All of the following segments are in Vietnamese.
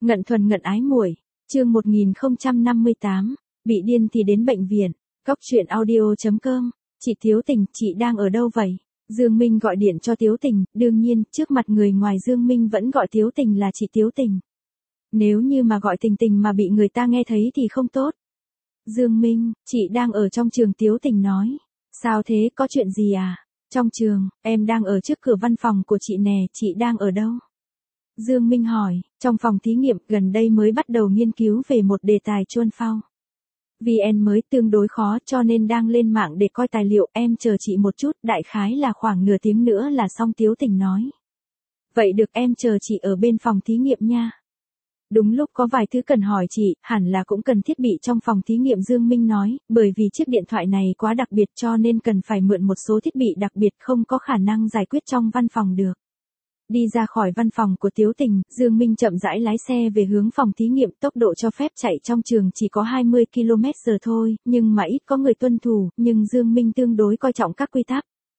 Ngận thuần ngận ái muội, chương 1058, bị điên thì đến bệnh viện. Cóc truyện audio.com, chị Tiếu Tình, chị đang ở đâu vậy? Dương Minh gọi điện cho Tiếu Tình, đương nhiên, trước mặt người ngoài Dương Minh vẫn gọi Tiếu Tình là chị Tiếu Tình. Nếu như mà gọi Tình Tình mà bị người ta nghe thấy thì không tốt. Dương Minh, chị đang ở trong trường, Tiếu Tình nói. Sao thế, có chuyện gì à? Trong trường, em đang ở trước cửa văn phòng của chị nè, chị đang ở đâu? Dương Minh hỏi, trong phòng thí nghiệm, gần đây mới bắt đầu nghiên cứu về một đề tài chuôn phao. VN mới tương đối khó cho nên đang lên mạng để coi tài liệu, em chờ chị một chút, đại khái là khoảng nửa tiếng nữa là xong, Tiếu Tình nói. Vậy được, em chờ chị ở bên phòng thí nghiệm nha. Đúng lúc có vài thứ cần hỏi chị, hẳn là cũng cần thiết bị trong phòng thí nghiệm, Dương Minh nói, bởi vì chiếc điện thoại này quá đặc biệt cho nên cần phải mượn một số thiết bị đặc biệt, không có khả năng giải quyết trong văn phòng được. Đi ra khỏi văn phòng của Tiếu Tình, Dương Minh chậm rãi lái xe về hướng phòng thí nghiệm, tốc độ cho phép chạy trong trường chỉ có 20 km/h thôi, nhưng mà ít có người tuân thủ, nhưng Dương Minh tương đối coi trọng các quy tắc.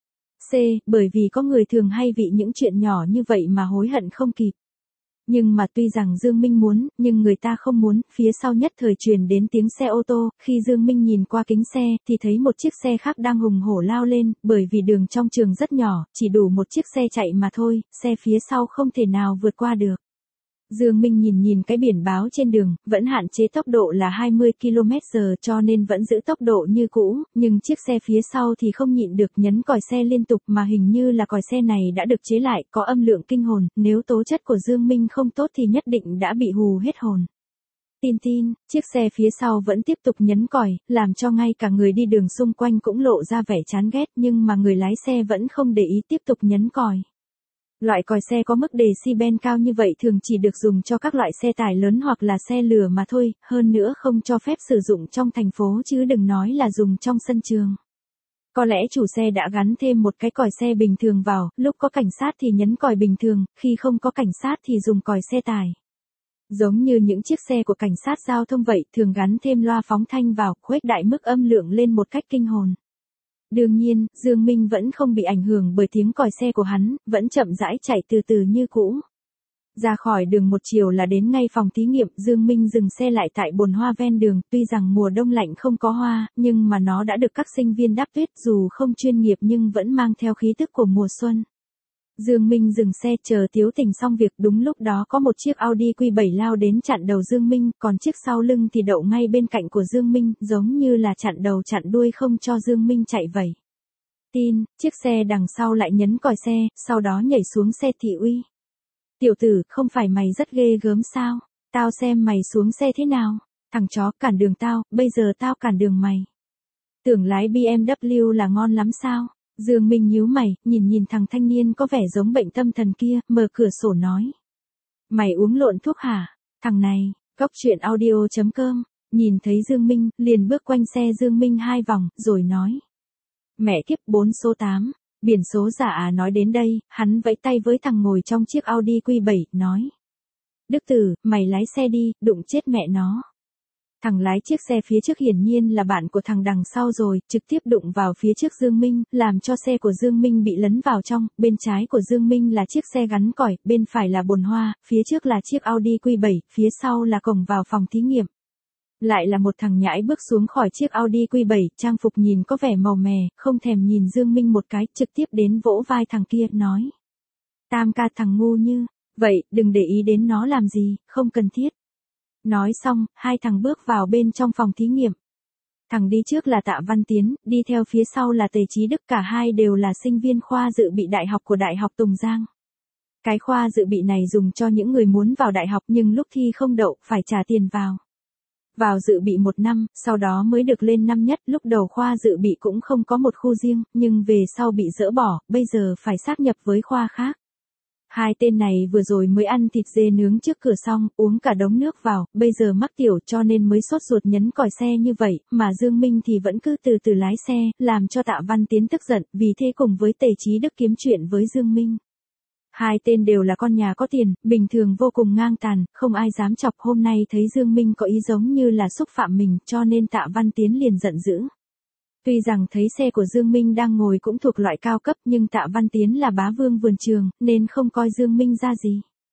Bởi vì có người thường hay vì những chuyện nhỏ như vậy mà hối hận không kịp. Nhưng mà tuy rằng Dương Minh muốn, nhưng người ta không muốn, phía sau nhất thời truyền đến tiếng xe ô tô, khi Dương Minh nhìn qua kính xe, thì thấy một chiếc xe khác đang hùng hổ lao lên, bởi vì đường trong trường rất nhỏ, chỉ đủ một chiếc xe chạy mà thôi, xe phía sau không thể nào vượt qua được. Dương Minh nhìn cái biển báo trên đường, vẫn hạn chế tốc độ là 20 km/h cho nên vẫn giữ tốc độ như cũ, nhưng chiếc xe phía sau thì không nhịn được nhấn còi xe liên tục, mà hình như là còi xe này đã được chế lại, có âm lượng kinh hồn, nếu tố chất của Dương Minh không tốt thì nhất định đã bị hù hết hồn. Tin, chiếc xe phía sau vẫn tiếp tục nhấn còi, làm cho ngay cả người đi đường xung quanh cũng lộ ra vẻ chán ghét, nhưng mà người lái xe vẫn không để ý, tiếp tục nhấn còi. Loại còi xe có mức decibel cao như vậy thường chỉ được dùng cho các loại xe tải lớn hoặc là xe lửa mà thôi, hơn nữa không cho phép sử dụng trong thành phố chứ đừng nói là dùng trong sân trường. Có lẽ chủ xe đã gắn thêm một cái còi xe bình thường vào, lúc có cảnh sát thì nhấn còi bình thường, khi không có cảnh sát thì dùng còi xe tải. Giống như những chiếc xe của cảnh sát giao thông vậy, thường gắn thêm loa phóng thanh vào, khuếch đại mức âm lượng lên một cách kinh hồn. Đương nhiên, Dương Minh vẫn không bị ảnh hưởng bởi tiếng còi xe của hắn, vẫn chậm rãi chạy từ từ như cũ. Ra khỏi đường một chiều là đến ngay phòng thí nghiệm, Dương Minh dừng xe lại tại bồn hoa ven đường, tuy rằng mùa đông lạnh không có hoa, nhưng mà nó đã được các sinh viên đắp tuyết, dù không chuyên nghiệp nhưng vẫn mang theo khí tức của mùa xuân. Dương Minh dừng xe chờ Tiếu Tình xong việc, đúng lúc đó có một chiếc Audi Q7 lao đến chặn đầu Dương Minh, còn chiếc sau lưng thì đậu ngay bên cạnh của Dương Minh, giống như là chặn đầu chặn đuôi không cho Dương Minh chạy vậy. Chiếc xe đằng sau lại nhấn còi xe, sau đó nhảy xuống xe thị uy. Tiểu tử, không phải mày rất ghê gớm sao? Tao xem mày xuống xe thế nào? Thằng chó, cản đường tao, bây giờ tao cản đường mày. Tưởng lái BMW là ngon lắm sao? Dương Minh nhíu mày, nhìn thằng thanh niên có vẻ giống bệnh tâm thần kia, mở cửa sổ nói. Mày uống lộn thuốc hả? Thằng này, Cóc truyện audio.com, nhìn thấy Dương Minh, liền bước quanh xe Dương Minh 2 vòng, rồi nói. Mẹ kiếp, 4 số 8, biển số giả à? Nói đến đây, hắn vẫy tay với thằng ngồi trong chiếc Audi Q7, nói. Đức Tử, mày lái xe đi, đụng chết mẹ nó. Thằng lái chiếc xe phía trước hiển nhiên là bạn của thằng đằng sau rồi, trực tiếp đụng vào phía trước Dương Minh, làm cho xe của Dương Minh bị lấn vào trong, bên trái của Dương Minh là chiếc xe gắn còi, bên phải là bồn hoa, phía trước là chiếc Audi Q7, phía sau là cổng vào phòng thí nghiệm. Lại là một thằng nhãi bước xuống khỏi chiếc Audi Q7, trang phục nhìn có vẻ màu mè, không thèm nhìn Dương Minh một cái, trực tiếp đến vỗ vai thằng kia, nói. Tam ca, thằng ngu như, vậy, đừng để ý đến nó làm gì, không cần thiết. Nói xong, hai thằng bước vào bên trong phòng thí nghiệm. Thằng đi trước là Tạ Văn Tiến, đi theo phía sau là Tề Chí Đức, cả hai đều là sinh viên khoa dự bị đại học của Đại học Tùng Giang. Cái khoa dự bị này dùng cho những người muốn vào đại học nhưng lúc thi không đậu, phải trả tiền vào. Vào dự bị 1 năm, sau đó mới được lên năm nhất, lúc đầu khoa dự bị cũng không có một khu riêng, nhưng về sau bị dỡ bỏ, bây giờ phải sáp nhập với khoa khác. Hai tên này vừa rồi mới ăn thịt dê nướng trước cửa xong, uống cả đống nước vào, bây giờ mắc tiểu cho nên mới sốt ruột nhấn còi xe như vậy, mà Dương Minh thì vẫn cứ từ từ lái xe, làm cho Tạ Văn Tiến tức giận, vì thế cùng với Tề Chí Đức kiếm chuyện với Dương Minh. Hai tên đều là con nhà có tiền, bình thường vô cùng ngang tàn, không ai dám chọc, hôm nay thấy Dương Minh có ý giống như là xúc phạm mình, cho nên Tạ Văn Tiến liền giận dữ. Tuy rằng thấy xe của Dương Minh đang ngồi cũng thuộc loại cao cấp nhưng Tạ Văn Tiến là bá vương vườn trường, nên không coi Dương Minh ra gì.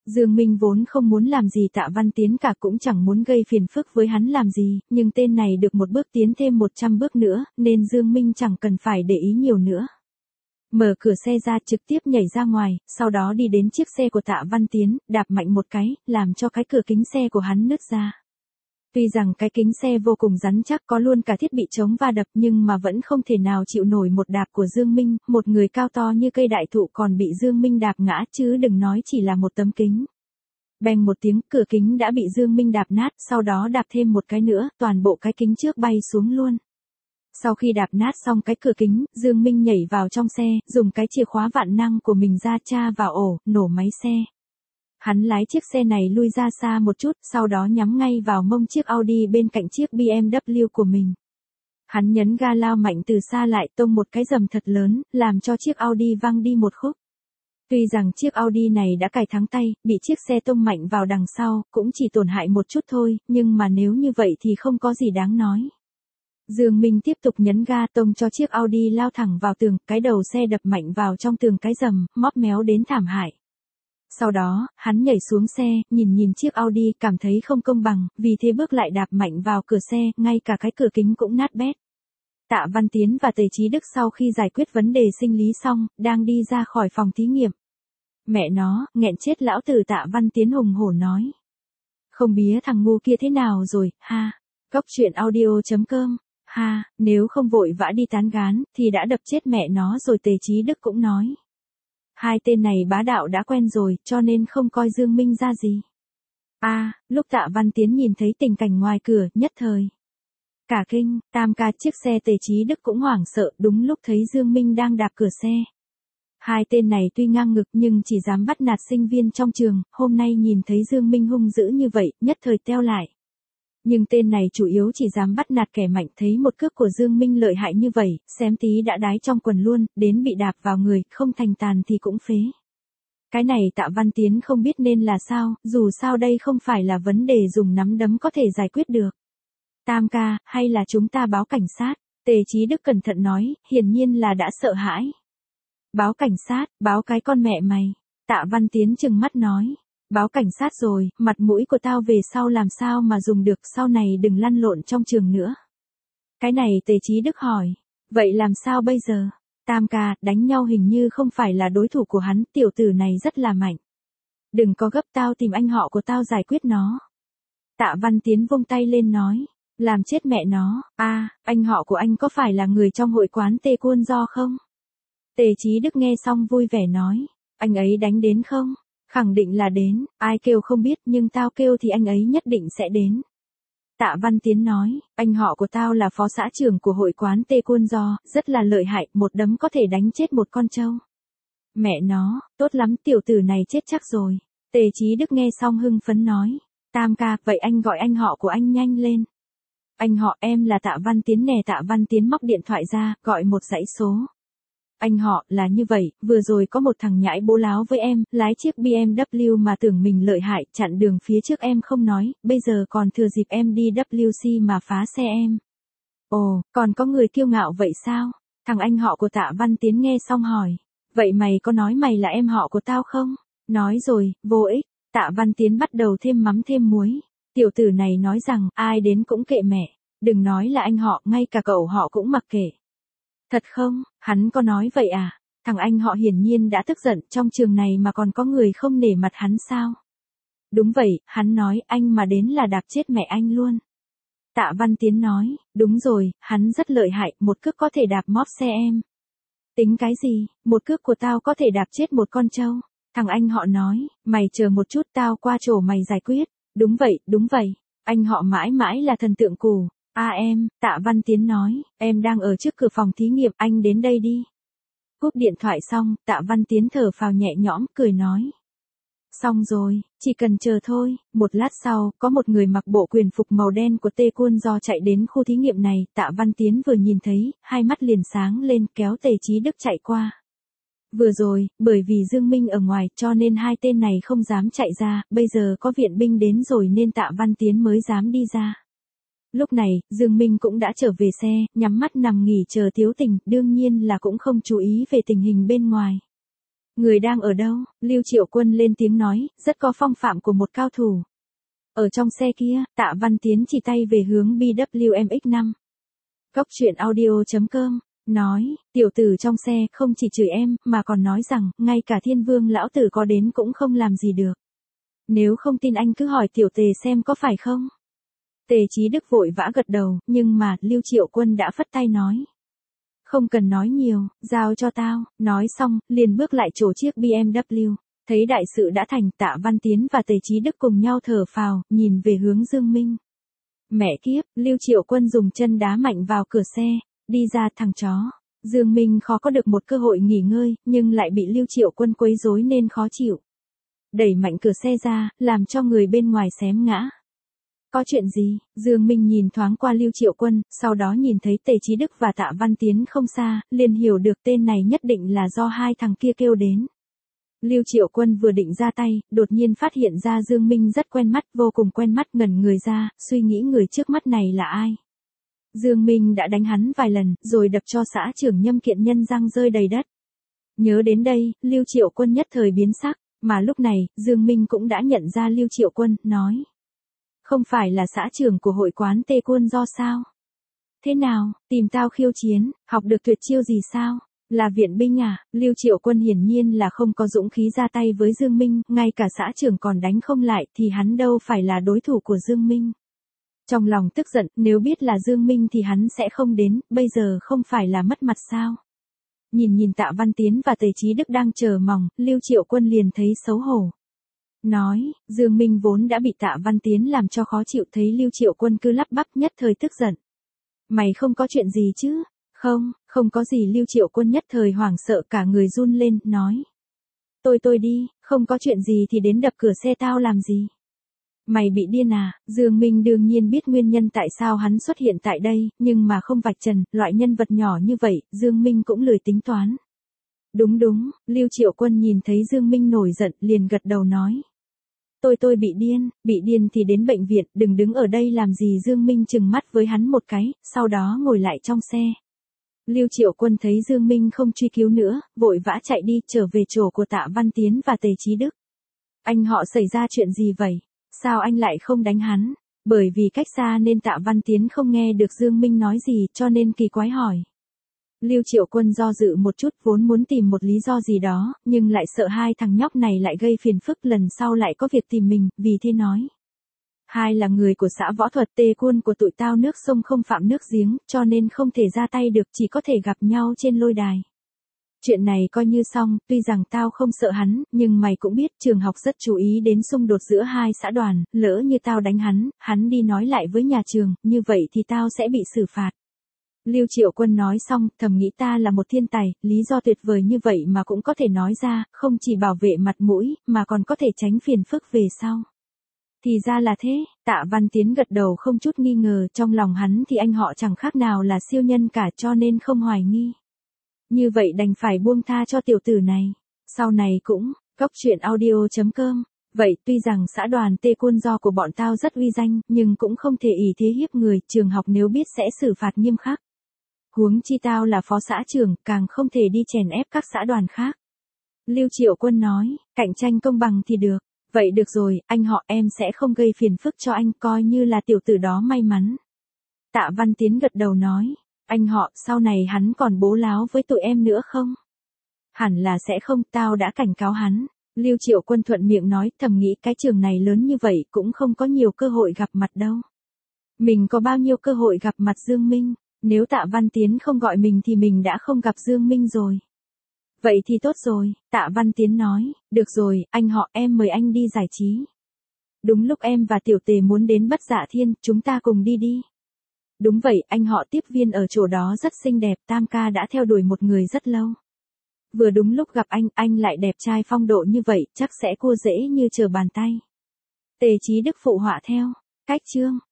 Dương Minh vốn không muốn làm gì Tạ Văn Tiến cả, cũng chẳng muốn gây phiền phức với hắn làm gì, nhưng tên này được một bước tiến thêm 100 bước nữa, nên Dương Minh chẳng cần phải để ý nhiều nữa. Mở cửa xe ra, trực tiếp nhảy ra ngoài, sau đó đi đến chiếc xe của Tạ Văn Tiến, đạp mạnh một cái, làm cho cái cửa kính xe của hắn nứt ra. Tuy rằng cái kính xe vô cùng rắn chắc, có luôn cả thiết bị chống va đập, nhưng mà vẫn không thể nào chịu nổi một đạp của Dương Minh, một người cao to như cây đại thụ còn bị Dương Minh đạp ngã, chứ đừng nói chỉ là một tấm kính. Beng một tiếng, cửa kính đã bị Dương Minh đạp nát, sau đó đạp thêm một cái nữa, toàn bộ cái kính trước bay xuống luôn. Sau khi đạp nát xong cái cửa kính, Dương Minh nhảy vào trong xe, dùng cái chìa khóa vạn năng của mình ra tra vào ổ, nổ máy xe. Hắn lái chiếc xe này lui ra xa một chút, sau đó nhắm ngay vào mông chiếc Audi bên cạnh chiếc BMW của mình. Hắn nhấn ga lao mạnh từ xa lại, tông một cái rầm thật lớn, làm cho chiếc Audi văng đi một khúc. Tuy rằng chiếc Audi này đã cài thắng tay, bị chiếc xe tông mạnh vào đằng sau, cũng chỉ tổn hại một chút thôi, nhưng mà nếu như vậy thì không có gì đáng nói. Dương Minh tiếp tục nhấn ga tông cho chiếc Audi lao thẳng vào tường, cái đầu xe đập mạnh vào trong tường cái rầm, móp méo đến thảm hại. Sau đó, hắn nhảy xuống xe, nhìn chiếc Audi, cảm thấy không công bằng, vì thế bước lại đạp mạnh vào cửa xe, ngay cả cái cửa kính cũng nát bét. Tạ Văn Tiến và Tề Chí Đức sau khi giải quyết vấn đề sinh lý xong, đang đi ra khỏi phòng thí nghiệm. Mẹ nó, nghẹn chết lão tử, Tạ Văn Tiến hùng hổ nói. Không bía thằng ngu kia thế nào rồi, ha. Cóc truyện audio.com, ha, nếu không vội vã đi tán gán, thì đã đập chết mẹ nó rồi, Tề Chí Đức cũng nói. Hai tên này bá đạo đã quen rồi, cho nên không coi Dương Minh ra gì. Lúc Tạ Văn Tiến nhìn thấy tình cảnh ngoài cửa, nhất thời cả kinh, tam ca chiếc xe Tề Chí Đức cũng hoảng sợ, đúng lúc thấy Dương Minh đang đạp cửa xe. Hai tên này tuy ngang ngực nhưng chỉ dám bắt nạt sinh viên trong trường, hôm nay nhìn thấy Dương Minh hung dữ như vậy, nhất thời teo lại. Nhưng tên này chủ yếu chỉ dám bắt nạt kẻ mạnh, thấy một cước của Dương Minh lợi hại như vậy, xém tí đã đái trong quần luôn, đến bị đạp vào người, không thành tàn thì cũng phế. Cái này Tạ Văn Tiến không biết nên là sao, dù sao đây không phải là vấn đề dùng nắm đấm có thể giải quyết được. Tam ca, hay là chúng ta báo cảnh sát? Tề Chí Đức cẩn thận nói, hiển nhiên là đã sợ hãi. Báo cảnh sát, báo cái con mẹ mày. Tạ Văn Tiến trừng mắt nói. Báo cảnh sát rồi, mặt mũi của tao về sau làm sao mà dùng được, sau này đừng lăn lộn trong trường nữa. Cái này Tề Chí Đức hỏi. Vậy làm sao bây giờ? Tam ca, đánh nhau hình như không phải là đối thủ của hắn, tiểu tử này rất là mạnh. Đừng có gấp, tao tìm anh họ của tao giải quyết nó. Tạ Văn Tiến vung tay lên nói. Làm chết mẹ nó, anh họ của anh có phải là người trong hội quán Tê Cuôn Do không? Tề Chí Đức nghe xong vui vẻ nói. Anh ấy đánh đến không? Khẳng định là đến, ai kêu không biết, nhưng tao kêu thì anh ấy nhất định sẽ đến. Tạ Văn Tiến nói, anh họ của tao là phó xã trưởng của hội quán Tê Cuôn Do, rất là lợi hại, một đấm có thể đánh chết một con trâu. Mẹ nó, tốt lắm, tiểu tử này chết chắc rồi. Tề Chí Đức nghe xong hưng phấn nói, tam ca, vậy anh gọi anh họ của anh nhanh lên. Anh họ, em là Tạ Văn Tiến nè. Tạ Văn Tiến móc điện thoại ra, gọi một dãy số. Anh họ, là như vậy, vừa rồi có một thằng nhãi bố láo với em, lái chiếc BMW mà tưởng mình lợi hại, chặn đường phía trước em không nói, bây giờ còn thừa dịp em đi WC mà phá xe em. Ồ, còn có người kiêu ngạo vậy sao? Thằng anh họ của Tạ Văn Tiến nghe xong hỏi. Vậy mày có nói mày là em họ của tao không? Nói rồi, vô ích. Tạ Văn Tiến bắt đầu thêm mắm thêm muối. Tiểu tử này nói rằng, ai đến cũng kệ mẹ. Đừng nói là anh họ, ngay cả cậu họ cũng mặc kệ. Thật không? Hắn có nói vậy à? Thằng anh họ hiển nhiên đã tức giận, trong trường này mà còn có người không nể mặt hắn sao? Đúng vậy, hắn nói anh mà đến là đạp chết mẹ anh luôn. Tạ Văn Tiến nói, đúng rồi, hắn rất lợi hại, một cước có thể đạp móp xe em. Tính cái gì, một cước của tao có thể đạp chết một con trâu. Thằng anh họ nói, mày chờ một chút, tao qua chỗ mày giải quyết. Đúng vậy, anh họ mãi mãi là thần tượng cù. Em, Tạ Văn Tiến nói, em đang ở trước cửa phòng thí nghiệm, anh đến đây đi. Cúp điện thoại xong, Tạ Văn Tiến thở phào nhẹ nhõm, cười nói. Xong rồi, chỉ cần chờ thôi. Một lát sau, có một người mặc bộ quyền phục màu đen của Tê Cuôn Do chạy đến khu thí nghiệm này, Tạ Văn Tiến vừa nhìn thấy, hai mắt liền sáng lên, kéo Tề Chí Đức chạy qua. Vừa rồi, bởi vì Dương Minh ở ngoài, cho nên hai tên này không dám chạy ra, bây giờ có viện binh đến rồi nên Tạ Văn Tiến mới dám đi ra. Lúc này, Dương Minh cũng đã trở về xe, nhắm mắt nằm nghỉ chờ Tiếu Tình, đương nhiên là cũng không chú ý về tình hình bên ngoài. Người đang ở đâu? Lưu Triệu Quân lên tiếng nói, rất có phong phạm của một cao thủ. Ở trong xe kia, Tạ Văn Tiến chỉ tay về hướng BWMX5. Góc truyện audio.com, nói, tiểu tử trong xe không chỉ chửi em, mà còn nói rằng, ngay cả Thiên Vương lão tử có đến cũng không làm gì được. Nếu không tin anh cứ hỏi tiểu Tề xem có phải không? Tề Chí Đức vội vã gật đầu, nhưng mà, Lưu Triệu Quân đã phất tay nói. Không cần nói nhiều, giao cho tao, nói xong, liền bước lại chỗ chiếc BMW. Thấy đại sự đã thành, Tạ Văn Tiến và Tề Chí Đức cùng nhau thở phào, nhìn về hướng Dương Minh. Mẹ kiếp, Lưu Triệu Quân dùng chân đá mạnh vào cửa xe, đi ra thằng chó. Dương Minh khó có được một cơ hội nghỉ ngơi, nhưng lại bị Lưu Triệu Quân quấy rối nên khó chịu. Đẩy mạnh cửa xe ra, làm cho người bên ngoài xém ngã. Có chuyện gì? Dương Minh nhìn thoáng qua Lưu Triệu Quân, sau đó nhìn thấy Tề Chí Đức và Tạ Văn Tiến không xa, liền hiểu được tên này nhất định là do hai thằng kia kêu đến. Lưu Triệu Quân vừa định ra tay, đột nhiên phát hiện ra Dương Minh rất quen mắt, vô cùng quen mắt, ngẩn người ra, suy nghĩ người trước mắt này là ai. Dương Minh đã đánh hắn vài lần, rồi đập cho xã trưởng Nhâm Kiện Nhân răng rơi đầy đất. Nhớ đến đây, Lưu Triệu Quân nhất thời biến sắc, mà lúc này, Dương Minh cũng đã nhận ra Lưu Triệu Quân, nói. Không phải là xã trưởng của hội quán Tê Quân do sao? Thế nào, tìm tao khiêu chiến, học được tuyệt chiêu gì sao? Là viện binh à? Lưu Triệu Quân hiển nhiên là không có dũng khí ra tay với Dương Minh, ngay cả xã trưởng còn đánh không lại thì hắn đâu phải là đối thủ của Dương Minh. Trong lòng tức giận, nếu biết là Dương Minh thì hắn sẽ không đến, bây giờ không phải là mất mặt sao? Nhìn Tạ Văn Tiến và Tề Chí Đức đang chờ mong, Lưu Triệu Quân liền thấy xấu hổ. Nói, Dương Minh vốn đã bị Tạ Văn Tiến làm cho khó chịu, thấy Lưu Triệu Quân cứ lắp bắp nhất thời tức giận. Mày không có chuyện gì chứ? Không có gì. Lưu Triệu Quân nhất thời hoảng sợ cả người run lên, nói. Tôi đi, không có chuyện gì thì đến đập cửa xe tao làm gì? Mày bị điên à? Dương Minh đương nhiên biết nguyên nhân tại sao hắn xuất hiện tại đây, nhưng mà không vạch trần, loại nhân vật nhỏ như vậy, Dương Minh cũng lười tính toán. Đúng, Lưu Triệu Quân nhìn thấy Dương Minh nổi giận, liền gật đầu nói. Tôi bị điên thì đến bệnh viện, đừng đứng ở đây làm gì. Dương Minh trừng mắt với hắn một cái, sau đó ngồi lại trong xe. Lưu Triệu Quân thấy Dương Minh không truy cứu nữa, vội vã chạy đi, trở về chỗ của Tạ Văn Tiến và Tề Chí Đức. Anh họ xảy ra chuyện gì vậy? Sao anh lại không đánh hắn? Bởi vì cách xa nên Tạ Văn Tiến không nghe được Dương Minh nói gì, cho nên kỳ quái hỏi. Lưu Triệu Quân do dự một chút, vốn muốn tìm một lý do gì đó, nhưng lại sợ hai thằng nhóc này lại gây phiền phức, lần sau lại có việc tìm mình, vì thế nói. Hai là người của xã võ thuật Tê Quân của tụi tao, nước sông không phạm nước giếng, cho nên không thể ra tay được, chỉ có thể gặp nhau trên lôi đài. Chuyện này coi như xong, tuy rằng tao không sợ hắn, nhưng mày cũng biết trường học rất chú ý đến xung đột giữa hai xã đoàn, lỡ như tao đánh hắn đi nói lại với nhà trường, như vậy thì tao sẽ bị xử phạt. Lưu Triệu Quân nói xong, thầm nghĩ ta là một thiên tài, lý do tuyệt vời như vậy mà cũng có thể nói ra, không chỉ bảo vệ mặt mũi, mà còn có thể tránh phiền phức về sau. Thì ra là thế, Tạ Văn Tiến gật đầu không chút nghi ngờ, trong lòng hắn thì anh họ chẳng khác nào là siêu nhân cả, cho nên không hoài nghi. Như vậy đành phải buông tha cho tiểu tử này. Sau này cũng, góc truyện audio.com. Vậy tuy rằng xã đoàn Tê Quân do của bọn tao rất uy danh, nhưng cũng không thể ỷ thế hiếp người, trường học nếu biết sẽ xử phạt nghiêm khắc. Huống chi tao là phó xã trưởng, càng không thể đi chèn ép các xã đoàn khác. Lưu Triệu Quân nói, cạnh tranh công bằng thì được. Vậy được rồi, anh họ em sẽ không gây phiền phức cho anh, coi như là tiểu tử đó may mắn. Tạ Văn Tiến gật đầu nói, anh họ, sau này hắn còn bố láo với tụi em nữa không? Hẳn là sẽ không, tao đã cảnh cáo hắn. Lưu Triệu Quân thuận miệng nói, thầm nghĩ cái trường này lớn như vậy cũng không có nhiều cơ hội gặp mặt đâu. Mình có bao nhiêu cơ hội gặp mặt Dương Minh, nếu Tạ Văn Tiến không gọi mình thì mình đã không gặp Dương Minh rồi. Vậy thì tốt rồi, Tạ Văn Tiến nói, được rồi, anh họ em mời anh đi giải trí. Đúng lúc em và Tiểu Tề muốn đến Bất Dạ Thiên, chúng ta cùng đi. Đúng vậy, anh họ tiếp viên ở chỗ đó rất xinh đẹp, Tam ca đã theo đuổi một người rất lâu. Vừa đúng lúc gặp anh lại đẹp trai phong độ như vậy, chắc sẽ cua dễ như trở bàn tay. Tề Chí Đức phụ họa theo, cách chương.